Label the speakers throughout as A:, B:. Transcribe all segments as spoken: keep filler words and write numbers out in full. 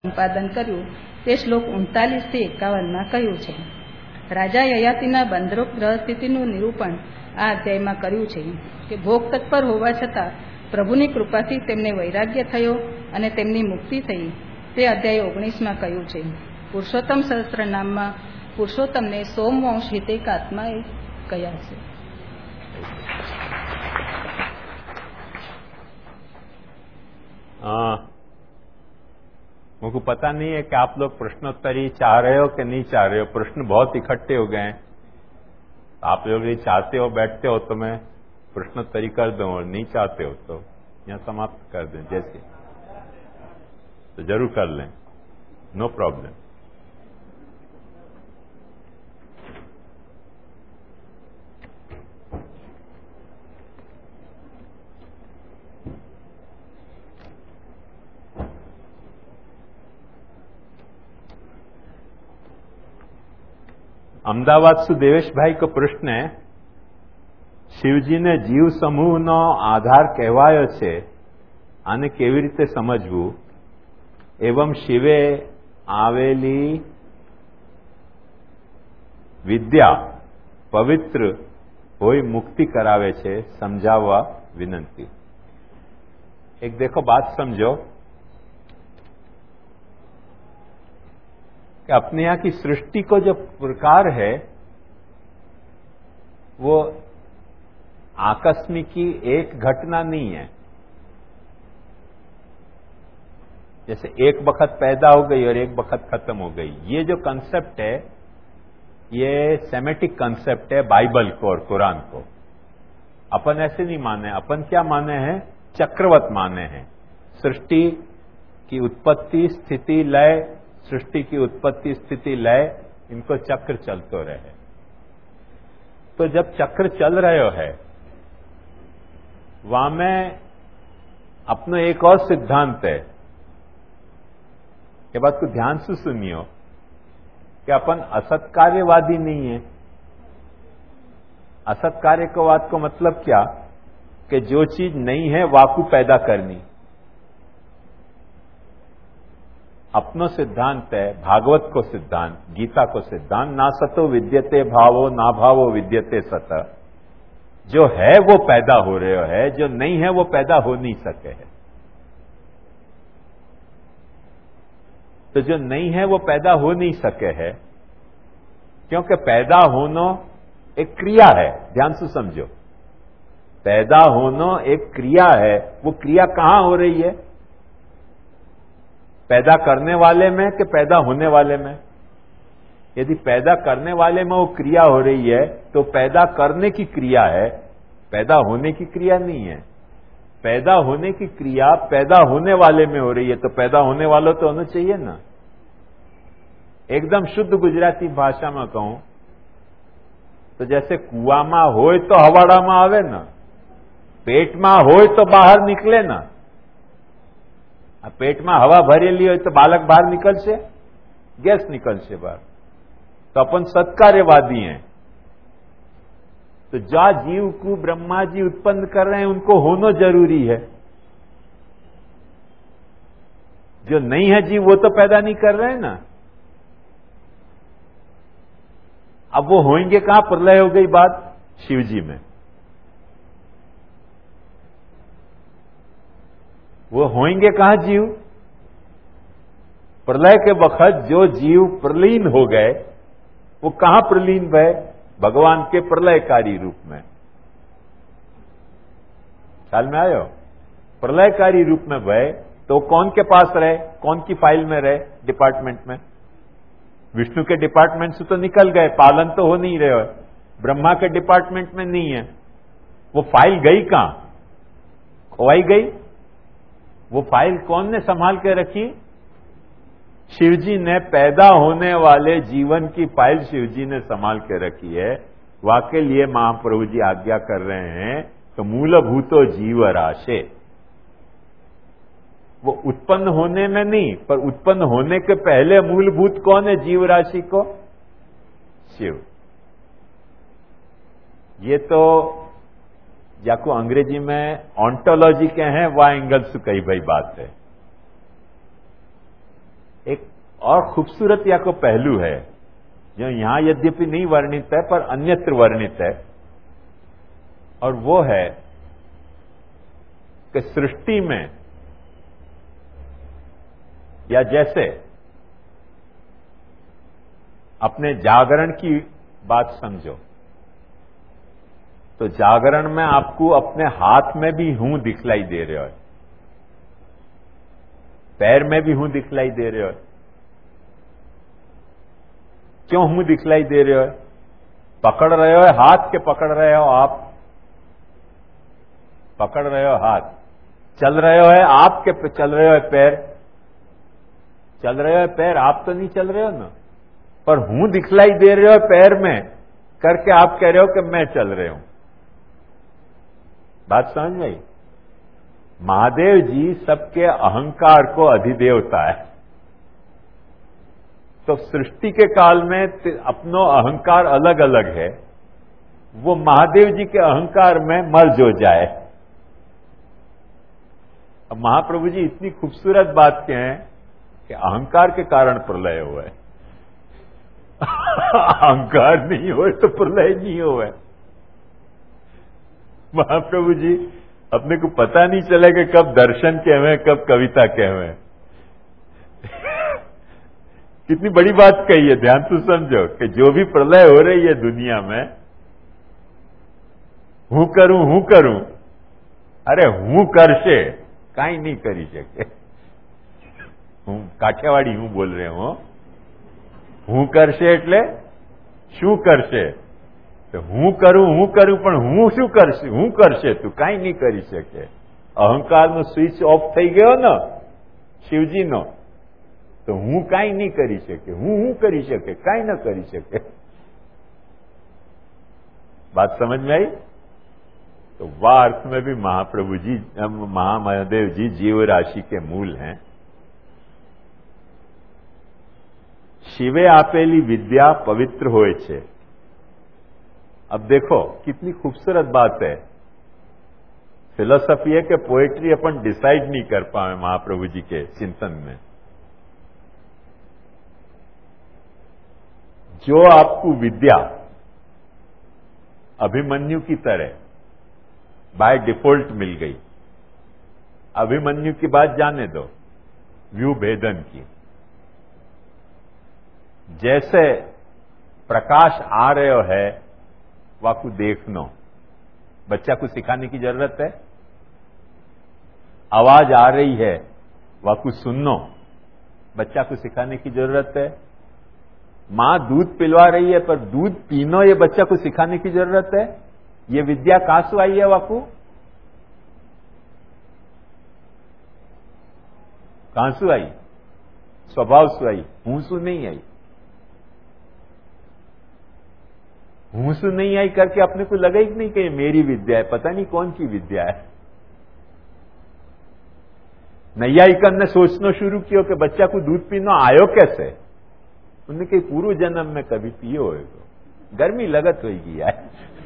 A: સંપાદન કર્યું તે શ્લોક ઉનતાલીસ થી એકાવન માં કહ્યું છે. રાજા યયાતિના બંધરૂપ ગ્રહ સ્થિતિનું નિરૂપણ આ અધ્યાયમાં કર્યું છે કે ભોગ તત્પર હોવા છતાં પ્રભુની કૃપાથી તેમને વૈરાગ્ય થયો અને તેમની મુક્તિ થઈ. તે અધ્યાય ઓગણીસમાં કહ્યું છે. પુરુષોત્તમ સહસ્ત્ર નામમાં પુરુષોત્તમને સોમવંશ હિતેક આત્માએ કહ્યા છે.
B: मुझको पता नहीं है कि आप लोग प्रश्नोत्तरी चाह रहे हो कि नहीं चाह रहे हो. प्रश्न बहुत इकट्ठे हो गए हैं. आप लोग ये चाहते हो बैठते हो तो मैं प्रश्नोत्तरी कर दूं और नहीं चाहते हो तो यहाँ समाप्त कर दें. जैसे तो जरूर कर लें, नो प्रॉब्लम. અમદાવાદ સુ દેવેશભાઈ કો પ્રશ્ન है, શિવજીને જીવ સમૂહનો આધાર કહેવાયો છે, આને કેવી રીતે સમજવું? એવમ શિવે આવેલી વિદ્યા પવિત્ર હોય મુક્તિ કરાવે છે, સમજાવવા વિનંતી. એક देखो बात समझो कि अपने यहां की सृष्टि को जो प्रकार है वो आकस्मिकी एक घटना नहीं है. जैसे एक वक्त पैदा हो गई और एक वक्त खत्म हो गई. ये जो कंसेप्ट है ये सेमेटिक कंसेप्ट है बाइबल को और कुरान को. अपन ऐसे नहीं माने. अपन क्या माने हैं? चक्रवत माने हैं. सृष्टि की उत्पत्ति स्थिति लय, सृष्टि की उत्पत्ति स्थिति लय, इनको चक्र चलते रहे. तो जब चक्र चल रहे है वहां में अपनो एक और सिद्धांत है. ये बात को ध्यान से सुनियो कि अपन असत कार्यवादी नहीं है. असत कार्यवाद को मतलब क्या कि जो चीज नहीं है वाकु पैदा करनी. अपनो सिद्धांत है भागवत को सिद्धांत, गीता को सिद्धांत, ना सतो विद्यते भावो ना भावो विद्यते सत. जो है वो पैदा हो रहे है, जो नहीं है वो पैदा हो नहीं सके है. तो जो नहीं है वो पैदा हो नहीं सके है क्योंकि पैदा होना एक क्रिया है. ध्यान से समझो, पैदा होना एक क्रिया है. वो क्रिया कहां हो रही है? पैदा करने वाले में कि पैदा होने वाले में? यदि पैदा करने वाले में वो क्रिया हो रही है तो पैदा करने की क्रिया है, पैदा होने की क्रिया नहीं है. पैदा होने की क्रिया पैदा होने वाले में हो रही है तो पैदा होने वाला तो होना चाहिए ना. एकदम शुद्ध गुजराती भाषा में कहूं तो जैसे कुआ में होय तो हवाड़ा में आवे ना, पेट में होय तो बाहर निकले ना. पेट में हवा भरेली हो तो बालक बाहर निकलશે, गैस निकलશે बाहर. तो अपन सत्कार्यवादी हैं. तो जा जीव को ब्रह्मा जी उत्पन्न कर रहे हैं उनको होना जरूरी है. जो नहीं है जीव वो तो पैदा नहीं कर रहे हैं ना. अब वो होंगे कहां? प्रलय हो गई बात शिव जी में. वो होंगे कहां जीव? प्रलय के वक्त जो जीव प्रलीन हो गए वो कहां प्रलीन भय? भगवान के प्रलयकारी रूप में. ख्याल में आयो? प्रलयकारी रूप में भय तो कौन के पास रहे? कौन की फाइल में रहे? डिपार्टमेंट में. विष्णु के डिपार्टमेंट से तो निकल गए, पालन तो हो नहीं रहे. ब्रह्मा के डिपार्टमेंट में नहीं है. वो फाइल गई कहां? खोवाई गई. वो फाइल कौन ने संभाल के रखी? शिवजी ने. पैदा होने वाले जीवन की फाइल शिवजी ने संभाल के रखी है. वाके लिए महाप्रभु जी आज्ञा कर रहे हैं तो मूलभूतो जीव राशे. वो उत्पन्न होने में नहीं, पर उत्पन्न होने के पहले मूलभूत कौन है जीव राशि को? शिव. ये तो जाको अंग्रेजी में ऑन्टोलॉजी के हैं वह एंगल से कही भाई बात है. एक और खूबसूरत या को पहलू है जो यहां यद्यपि नहीं वर्णित है पर अन्यत्र वर्णित है, और वो है कि सृष्टि में या जैसे अपने जागरण की बात समझो, तो जागरण में आपको अपने हाथ में भी हूं दिखलाई दे रहे हो, पैर में भी हूं दिखलाई दे रहे हो। क्यों हूं दिखलाई दे रहे हो? पकड़ रहे हो हाथ के पकड़ रहे हो आप, पकड़ रहे हो हाथ, चल रहे हो है आपके पे चल रहे हो पैर, चल रहे हो पैर, आप तो नहीं चल रहे हो ना, पर हूं दिखलाई दे रहे हो पैर में करके आप कह रहे हो कि मैं चल रहे हूं। बात समझ में आई? महादेव जी सबके अहंकार को अधिदेवता है, तो सृष्टि के काल में अपनो अहंकार अलग अलग है, वो महादेव जी के अहंकार में मर्ज हो जाए। अब महाप्रभु जी इतनी खूबसूरत बात क्या है कि अहंकार के कारण प्रलय हुआ है। अहंकार नहीं हो तो प्रलय नहीं हुआ है। महाप्रभु जी अपने को पता नहीं चला कि कब दर्शन के हुए कब कविता के हुए। कितनी बड़ी बात कही है, ध्यान से समझो कि जो भी प्रलय हो रही है दुनिया में, हूं करूं हूं करूं, अरे हूं करशे काई नहीं करी શકે। હું કાઠિયાવાડી હું બોલ રહ્યો હું, હું કરશે એટલે શું કરશે? તો હું કરું હું કરું પણ હું શું કરશે? હું કરશે તું કાઈ નહીં કરી શકે। અહંકારનો સ્વિચ ઓફ થઈ ગયો ને શિવજીનો, તો હું કાઈ નહીં કરી શકે, હું હું કરી શકે, કાઈ ન કરી શકે। बात समझ में आई? तो वह अर्थ में भी महाप्रभु जी महामहादेव जी जीव राशि के मूल हैं। शिवे आपेली विद्या पवित्र होए छे। अब देखो कितनी खूबसूरत बात है। फिलोसफी है कि पोएट्री अपन डिसाइड नहीं कर पाए महाप्रभु जी के चिंतन में। जो आपको विद्या अभिमन्यु की तरह बाय डिफॉल्ट मिल गई, अभिमन्यु की बात जाने दो, व्यू भेदन की। जैसे प्रकाश आ रहे है वाकू देखनो, बच्चा को सिखाने की जरूरत है। आवाज आ रही है वाकू सुननो, बच्चा को सिखाने की जरूरत है। मां दूध पिलवा रही है पर दूध पीनो ये बच्चा को सिखाने की जरूरत है। ये विद्या कहां से आई है वाकू? कहां से आई? स्वभाव से आई, हूं से नहीं आई। हूं से नहीं आई करके अपने को लगा ही नहीं कि मेरी विद्या है, पता नहीं कौन सी विद्या है। नैयायिकन ने सोचना शुरू किया कि बच्चा को दूध पीना आयो कैसे? उन्हें कहीं पूर्व जन्म में कभी पियो होगा, गर्मी लगत होगी यार।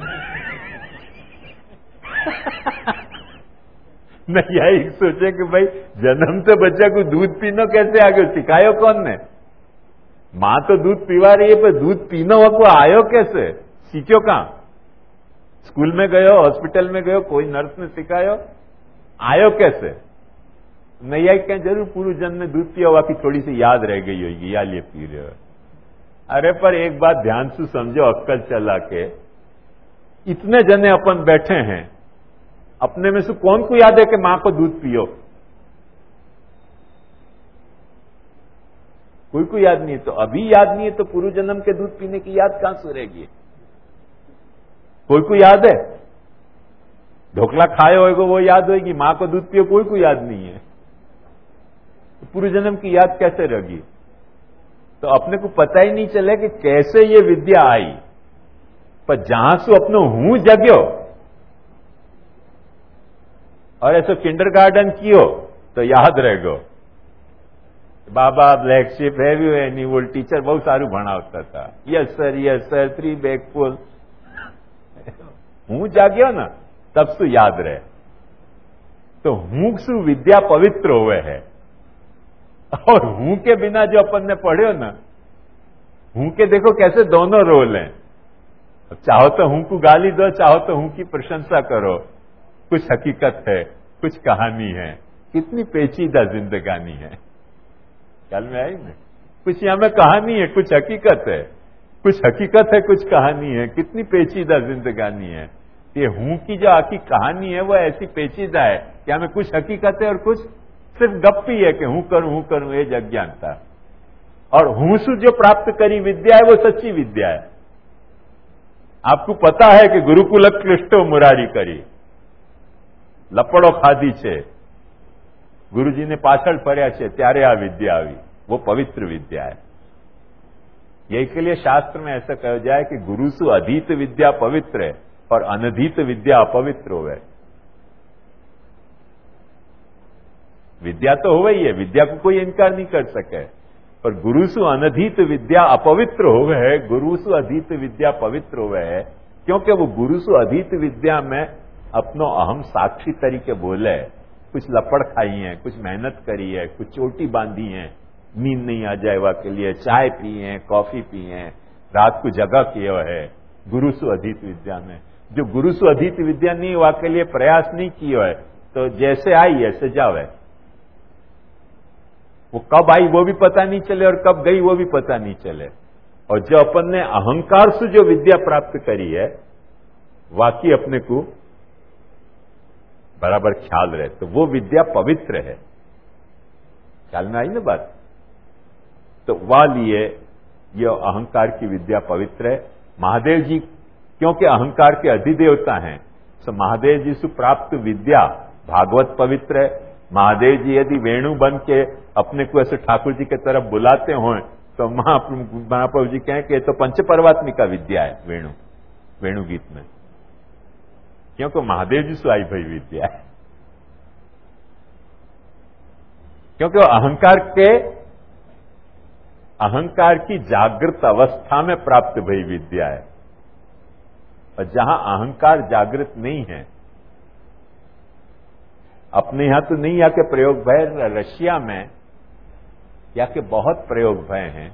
B: नैयायिक सोचे कि भाई जन्म से बच्चा को दूध पीना कैसे आ गया, सिखायो कौन ने? मां तो दूध पीवा रही है पर दूध पीना को आयो कैसे? सीखो कहां? स्कूल में गयो, हॉस्पिटल में गयो, कोई नर्स ने सिखायो, आयो कैसे? नैयायिक कहें जरूर पूर्व जन्म में दूध पिया हुआ की थोड़ी सी याद रह गई होगी, या लिए पी रहे हो। अरे पर एक बात ध्यान से समझो, अक्कल चला के, इतने जने अपन बैठे हैं, अपने में से कौन को याद है कि मां को दूध पियो? कोई को याद नहीं है। तो अभी याद नहीं है तो पूर्व जन्म के दूध पीने की याद कहां से रहेगी? कोई को याद है? ढोकला खाए होगा वो याद होगी, मां को दूध पियो कोई को याद नहीं है, तो पूर्व जन्म की याद कैसे रहेगी? तो अपने को पता ही नहीं चले कि कैसे ये विद्या आई, पर जहां से अपनो हूं जग्यो और ऐसा किंडरगार्टन कियो तो याद रहेगो। Baa baa black sheep have you any wool teacher बहुत सारू भणावता था, yes sir yes sir three bag full. हूं जाग्यो ना तब सु याद रहे। तो हूं सु विद्या पवित्र हुए है। और हूं के बिना जो अपन ने पढ़े ना, हूं के देखो कैसे दोनों रोल हैं। चाहो तो हूं को गाली दो, चाहो तो हूं की प्रशंसा करो। कुछ हकीकत है, कुछ कहानी है। कितनी पेचीदा जिंदगानी है। ख्याल में आई ना? कुछ यहां में कहानी है, कुछ हकीकत है। कुछ हकीकत है, कुछ कहानी है। कितनी पेचीदा जिंदगानी है। ये हूं की जो आखिर कहानी है वो ऐसी पेचीदा है कि हमें कुछ हकीकत है और कुछ सिर्फ गप्पी है कि हूं करूं हूं करूं, ये अज्ञानता। और हूं से जो प्राप्त करी विद्या है वो सच्ची विद्या है। आपको पता है कि गुरुकुल क्लिष्टो मुरारी करी, लपड़ो खाधी छे, गुरुजी ने पाछળ ફર્યા છે ત્યારે આ વિદ્યા આવી, वो पवित्र विद्या है। यही के लिए शास्त्र में ऐसा कहा जाए कि गुरु सु अधीत विद्या पवित्र है और अनधीत विद्या अपवित्र होवे। विद्या तो हो ही है, विद्या को कोई इनकार नहीं कर सके, पर गुरु सु अनधीत विद्या अपवित्र होवे है, गुरु सु अधीत विद्या पवित्र होवे है। क्योंकि वो गुरु सु अधीत विद्या में अपनो अहम साक्षी तरीके बोले, कुछ लपड़ खाई है, कुछ मेहनत करी है, कुछ चोटी बांधी है, नींद नहीं आ जाए वा के लिए चाय पी है, कॉफी पी है, रात को जगह किया है गुरु सु अधीत विद्या में। जो गुरु सु अधीत विद्या नहीं वा के लिए प्रयास नहीं किया है, तो जैसे आई ऐसे जावे। वो कब आई वो भी पता नहीं चले और कब गई वो भी पता नहीं चले। और जो अपन ने अहंकार से जो विद्या प्राप्त करी है, वाकई अपने को बराबर ख्याल रहे, तो वो विद्या पवित्र है। ख्याल में आई ना बात? तो वह लिए ये अहंकार की विद्या पवित्र है। महादेव जी क्योंकि अहंकार के अधिदेवता हैं, तो महादेव जी से प्राप्त विद्या भागवत पवित्र है। महादेव जी यदि वेणु बन के अपने को ऐसे ठाकुर जी के तरफ बुलाते हों, तो महाप्रभु जी कहें कि ये तो पंच परमात्मिका विद्या है वेणु, वेणु गीत में, क्योंकि महादेव जी से आई भाई विद्या है। क्योंकि वो अहंकार के अहंकार की जागृत अवस्था में प्राप्त भई विद्या है। और जहां अहंकार जागृत नहीं है, अपने यहां तो नहीं आके प्रयोग भय, रशिया में या के बहुत प्रयोग भय हैं,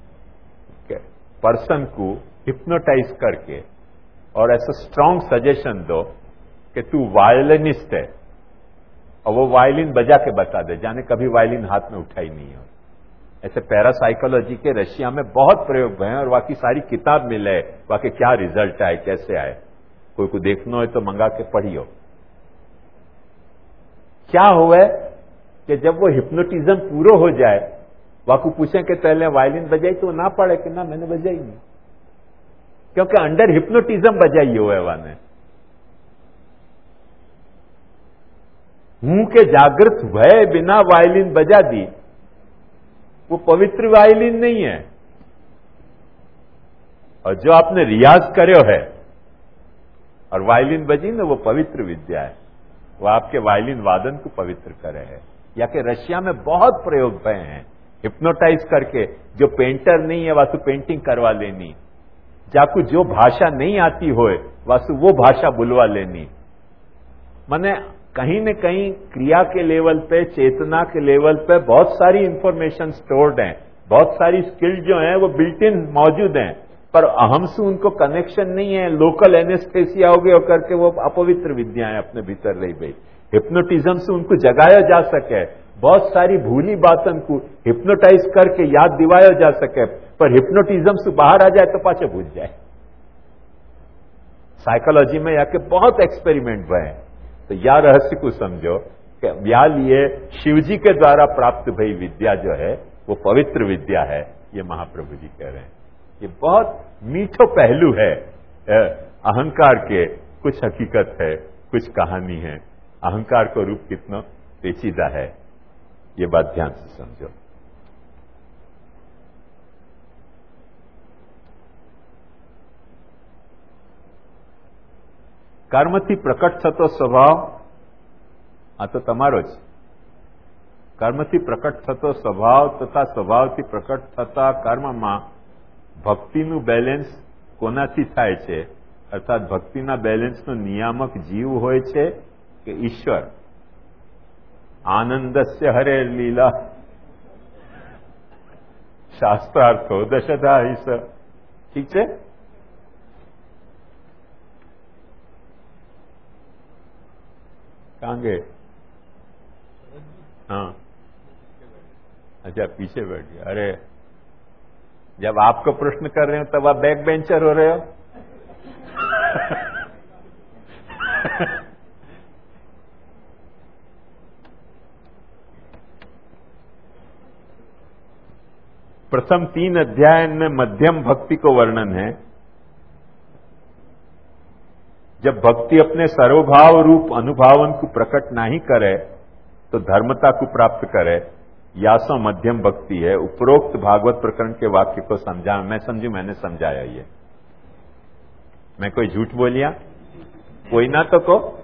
B: पर्सन को हिप्नोटाइज करके और ऐसा स्ट्रांग सजेशन दो कि तू वायलिनिस्ट है, और वो वायलिन बजा के बता दे, जाने कभी वायलिन हाथ में उठाई नहीं हो। ऐसे पैरासाइकोलॉजी के रशिया में बहुत प्रयोग हुए हैं, और बाकी सारी किताब मिले, बाकी क्या रिजल्ट आए, कैसे आए, कोई को देखना हो तो मंगा के पढ़ियो। क्या हुआ कि जब वो हिप्नोटिज्म पूरा हो जाए, वाकू पूछे कि पहले वायलिन बजाई, तो ना पड़े कि ना मैंने बजाई नहीं, क्योंकि अंडर हिप्नोटिज्म बजाई हुआ है वाने। मुंह के जागृत भय बिना वायलिन बजा दी, वो पवित्र वायलिन नहीं है। और जो आपने रियाज કર્યો है और वायलिन बजी ना, वो पवित्र विद्या है, वो आपके वायलिन वादन को पवित्र करे है। या कि रशिया में बहुत प्रयोग भय हैं, हिप्नोटाइज करके, जो पेंटर नहीं है वासु पेंटिंग करवा लेनी, जाकू जो भाषा नहीं आती होए वासु वो भाषा बुलवा लेनी। माने कहीं न कहीं क्रिया के लेवल पे, चेतना के लेवल पे बहुत सारी इंफॉर्मेशन स्टोर्ड हैं, बहुत सारी स्किल जो हैं वो बिल्ट इन मौजूद हैं, पर अहम से उनको कनेक्शन नहीं है। लोकल एनेस्थेसिया हो गए करके वो अपवित्र विद्याएं अपने भीतर रही गई। हिप्नोटिज्म से उनको जगाया जा सके, बहुत सारी भूली बातों को हिप्नोटाइज करके याद दिवाया जा सके, पर हिप्नोटिज्म से बाहर आ जाए तो पाछे भूल जाए। साइकोलॉजी में या के बहुत एक्सपेरिमेंट हुए हैं। तो या रहस्य को समझो कि या लिए शिवजी के द्वारा प्राप्त भई विद्या जो है वो पवित्र विद्या है, ये महाप्रभु जी कह रहे हैं। ये बहुत मीठो पहलू है अहंकार के, कुछ हकीकत है, कुछ कहानी है। अहंकार को रूप कितना पेचीदा है, ये बात ध्यान से समझो। કર્મથી પ્રકટ થતો સ્વભાવ, આ તો તમારો જ, કર્મથી પ્રકટ થતો સ્વભાવ તથા સ્વભાવથી પ્રકટ થતા કર્મમાં ભક્તિનું બેલેન્સ કોનાથી થાય છે? અર્થાત ભક્તિના બેલેન્સનો નિયામક જીવ હોય છે કે ઈશ્વર? આનંદસ્ય હરે લીલા, શાસ્ત્રાર્થો દશધા હિસ. ઠીક છે. कहाँ गए? हाँ, अच्छा पीछे बैठ गए. अरे जब आपको प्रश्न कर रहे हो तब आप बैक बेंचर हो रहे हो. प्रथम तीन अध्याय में मध्यम भक्ति को वर्णन है. जब भक्ति अपने सर्वभाव रूप अनुभावन को प्रकट नहीं करे तो धर्मता को प्राप्त करे, या सो मध्यम भक्ति है. उपरोक्त भागवत प्रकरण के वाक्य को समझा. मैं समझू, मैंने समझाया. ये मैं कोई झूठ बोलिया? कोई ना तो को